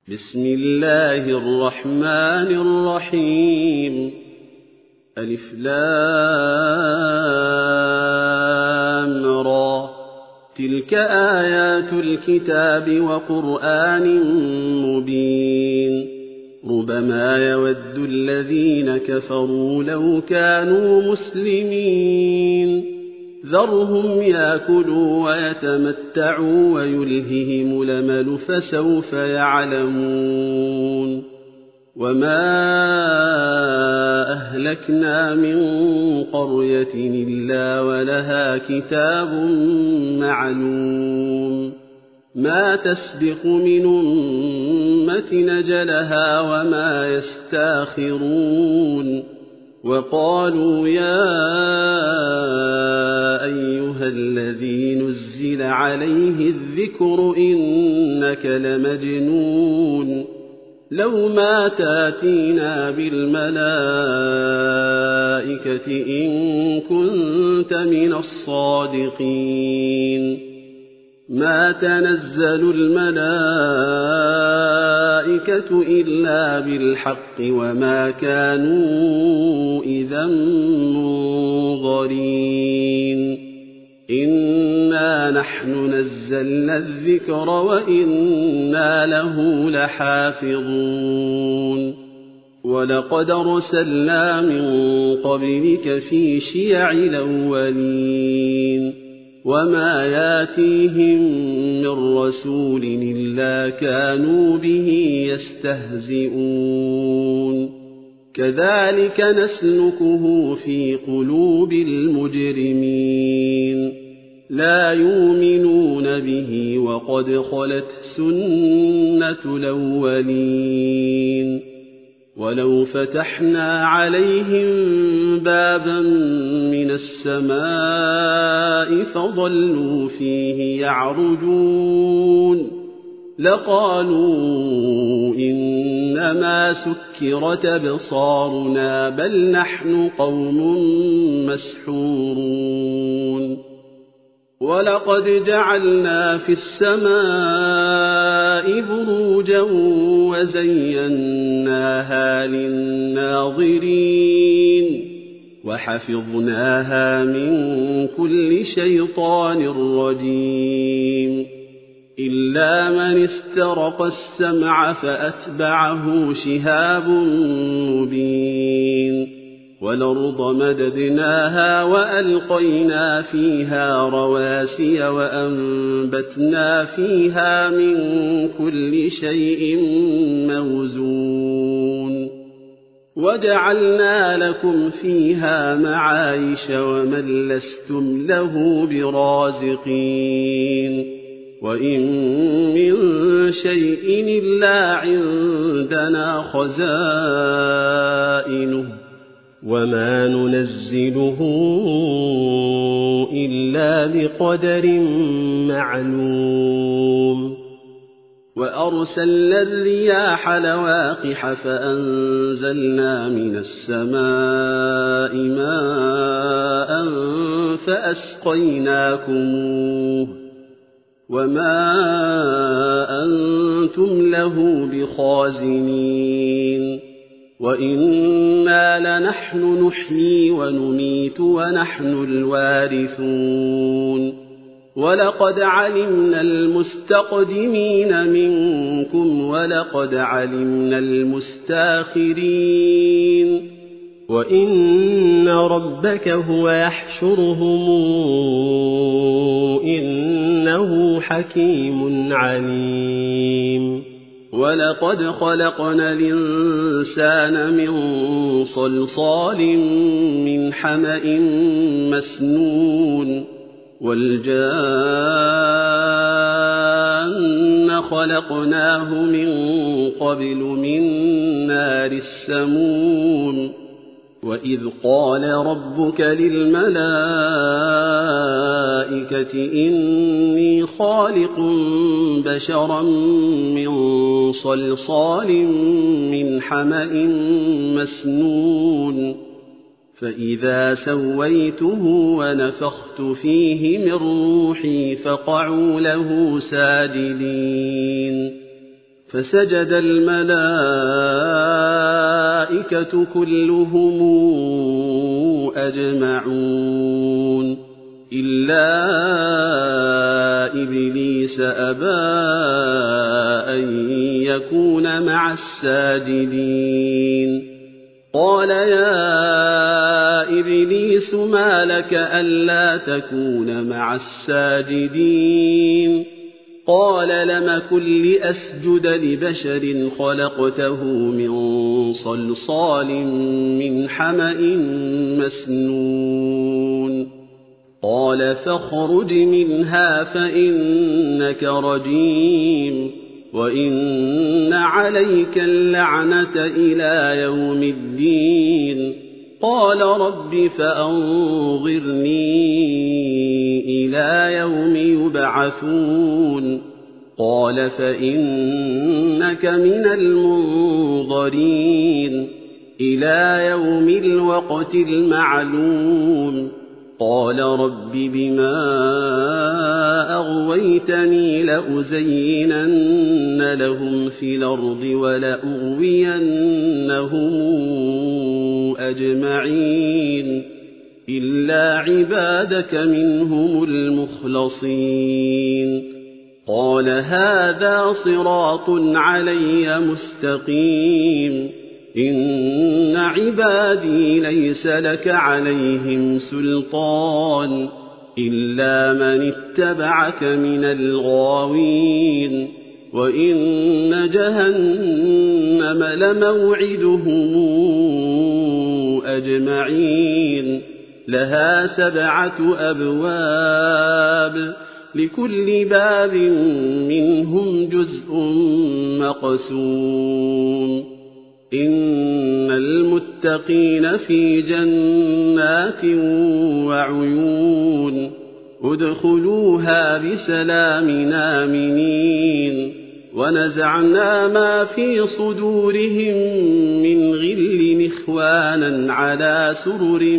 بسم الله الرحمن الرحيم. ألف لام را. تلك آيات الكتاب وقرآن مبين. ربما يود الذين كفروا لو كانوا مسلمين. ذرهم يأكلوا ويتمتعوا ويلههم الأمل فسوف يعلمون. وما أهلكنا من قرية إلا ولها كتاب معلوم. ما تسبق من أمة أجلها وما يستاخرون. وقالوا يا أيها الذي نزل عليه الذكر إنك لمجنون. لو ما تاتينا بالملائكة إن كنت من الصادقين. ما تنزل الملائكة إلا بالحق وما كانوا إذا منظرين. إنا نحن نزلنا الذكر وإنا له لحافظون. ولقد أرسلنا من قبلك في شيع الأولين. وما ياتيهم من رسول إلا كانوا به يستهزئون. كذلك نسلكه في قلوب المجرمين. لا يؤمنون به وقد خلت سنة الأولين. ولو فتحنا عليهم بابا من السماء فظلوا فيه يعرجون لقالوا إنما سكرت أبصارنا بل نحن قوم مسحورون. ولقد جعلنا في السماء بروجا وزيناها للناظرين وحفظناها من كل شيطان رجيم. إلا من استرق السمع فأتبعه شهاب مبين. والأرض مددناها وألقينا فيها رواسي وأنبتنا فيها من كل شيء موزون. وجعلنا لكم فيها معايش ومن لستم له برازقين. وإن من شيء إلا عندنا خزائنه وما ننزله إلا بقدر معلوم. وأرسلنا الرياح لواقح فأنزلنا من السماء ماء فأسقيناكموه وما أنتم له بخازنين. وإنا لنحن نحيي ونميت ونحن الوارثون. ولقد علمنا المستقدمين منكم ولقد علمنا المستاخرين. وإن ربك هو يحشرهم إنه حكيم عليم. ولقد خلقنا الإنسان من صلصال من حمأ مسنون. والجان خلقناه من قبل من نار السموم. وإذ قال ربك للملائكة إني خالق بشرا من صلصال من حمأ مسنون. فإذا سويته ونفخت فيه من روحي فقعوا له ساجدين فسجد الملائكة كلهم أجمعون إلا إبليس أبى أن يكون مع الساجدين قال يا إبليس ما لك ألا تكون مع الساجدين قال لم كن لأسجد لبشر خلقته من صلصال من حمأ مسنون قال فاخرج منها فإنك رجيم وإن عليك اللعنة إلى يوم الدين قال رب فأنظرني إلى يوم يبعثون قال فإنك من المنظرين إلى يوم الوقت المعلوم قال رب بما أغويتني لأزينن لهم في الأرض ولأغوينهم أجمعين إلا عبادك منهم المخلصين قال هذا صراط علي مستقيم إن عبادي ليس لك عليهم سلطان إلا من اتبعك من الغاوين وإن جهنم لموعدهم أجمعين لها 7 أبواب لكل باب منهم جزء مقسوم إن المتقين في جنات وعيون ادخلوها بسلام آمنين ونزعنا ما في صدورهم من غل إخوانا على سرر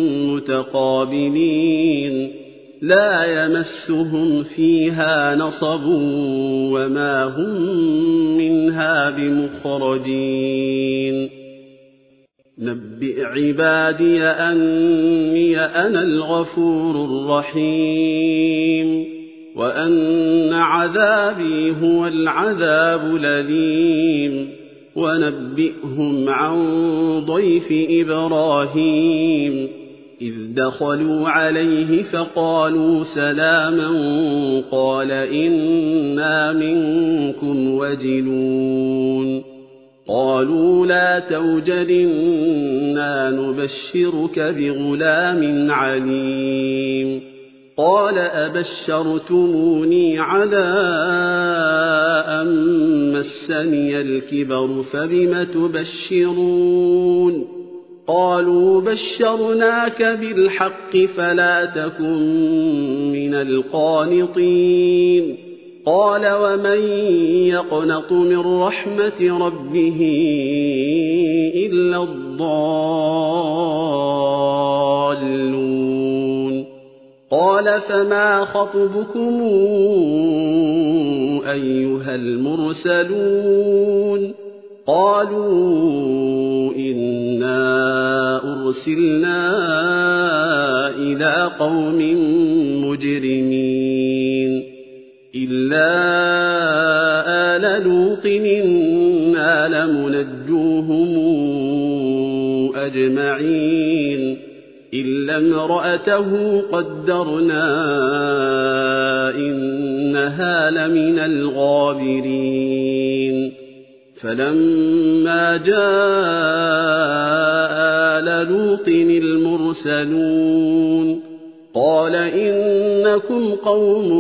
متقابلين لا يمسهم فيها نصب وما هم منها بمخرجين نبئ عبادي أني أنا الغفور الرحيم وأن عذابي هو العذاب الأليم ونبئهم عن ضيف إبراهيم إذ دخلوا عليه فقالوا سلاما قال إنا منكم وجلون قالوا لا توجل إنا نبشرك بغلام عليم قال أبشرتموني على أن مسني الكبر فبم تبشرون قالوا بشرناك بالحق فلا تكن من القانطين قال ومن يقنط من رحمة ربه إلا الضالون قال فما خطبكم أيها المرسلون قالوا إنا أرسلنا إلى قوم مجرمين إلا آل لوط إنا لمنجوهم أجمعين إلا امرأته قدرنا إنها لمن الغابرين فلما جاء آل لوط المرسلون قال إنكم قوم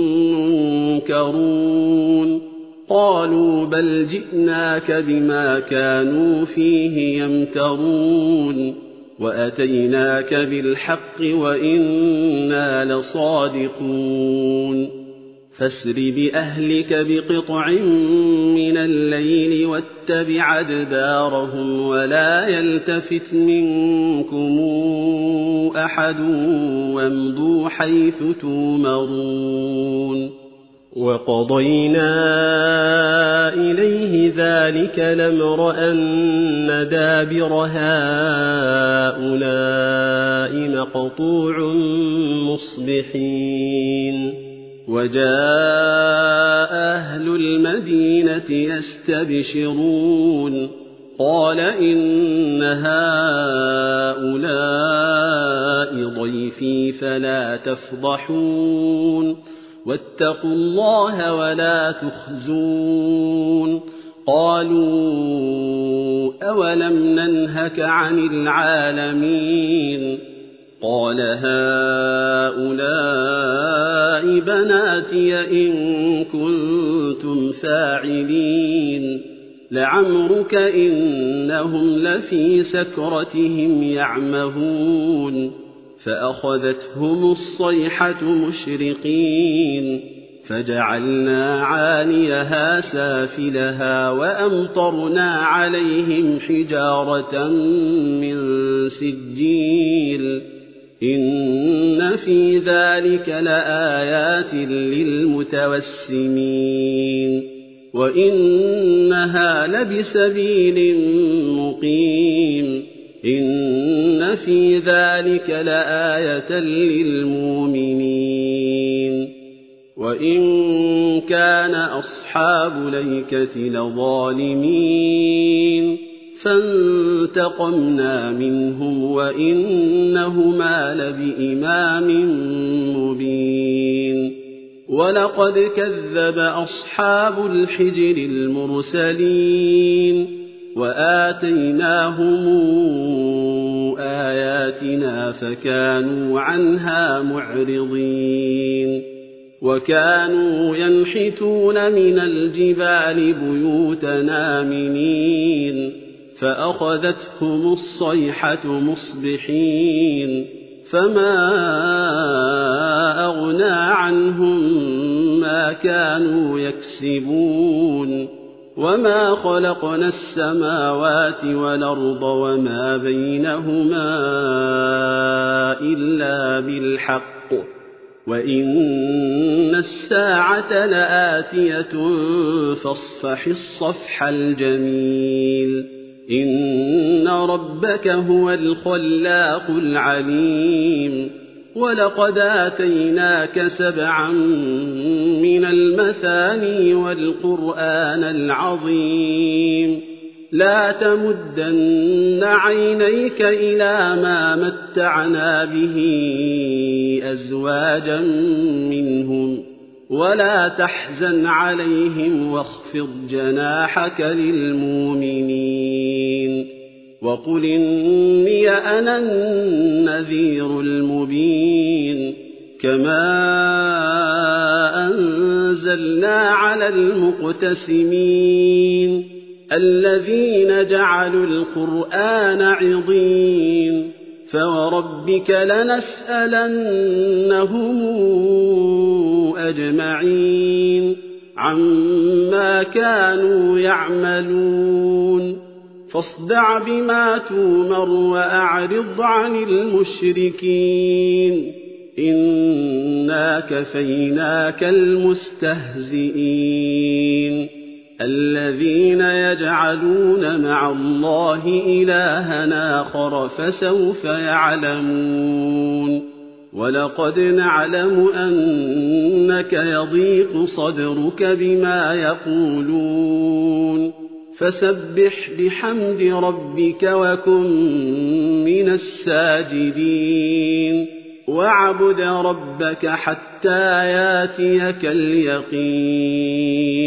منكرون قالوا بل جئناك بما كانوا فيه يمترون وأتيناك بالحق وإنا لصادقون فاسر بأهلك بقطع من الليل واتبع أدبارهم ولا يلتفت منكم أحد وامضوا حيث تومرون وقضينا إليه ذلك الأمر أن دابر هؤلاء مقطوع مصبحين وجاء أهل المدينة يستبشرون قال إن هؤلاء ضيفي فلا تفضحون واتقوا الله ولا تخزون قالوا أولم ننهك عن العالمين قال هؤلاء بناتي إن كنتم فاعلين لعمرك إنهم لفي سكرتهم يعمهون فأخذتهم الصيحة مشرقين فجعلنا عاليها سافلها وأمطرنا عليهم حجارة من سجيل إن في ذلك لآيات للمتوسمين وإنها لبسبيل مقيم إن في ذلك لآية للمؤمنين وإن كان أصحاب ليكة لظالمين فانتقمنا منهم وإنهما لبإمام مبين ولقد كذب أصحاب الحجر المرسلين وآتيناهم آياتنا فكانوا عنها معرضين وكانوا ينحتون من الجبال بيوتنا آمنين فأخذتهم الصيحة مصبحين فما أغنى عنهم ما كانوا يكسبون وما خلقنا السماوات والأرض وما بينهما إلا بالحق وإن الساعة لآتية فاصفح الصفح الجميل إن ربك هو الخلاق العليم ولقد آتيناك 7 من المثاني والقرآن العظيم لا تمدن عينيك إلى ما متعنا به أزواجا منهم ولا تحزن عليهم واخفض جناحك للمؤمنين وقل إني أنا النذير المبين كما أنزلنا على المقتسمين الذين جعلوا القرآن عضين فوربك لنسألنهم أجمعين عما كانوا يعملون فاصدع بما تؤمر وأعرض عن المشركين إنا كفيناك المستهزئين الذين يجعلون مع الله إلها آخر فسوف يعلمون ولقد نعلم أنك يضيق صدرك بما يقولون فسبح بحمد ربك وكن من الساجدين واعبد ربك حتى ياتيك اليقين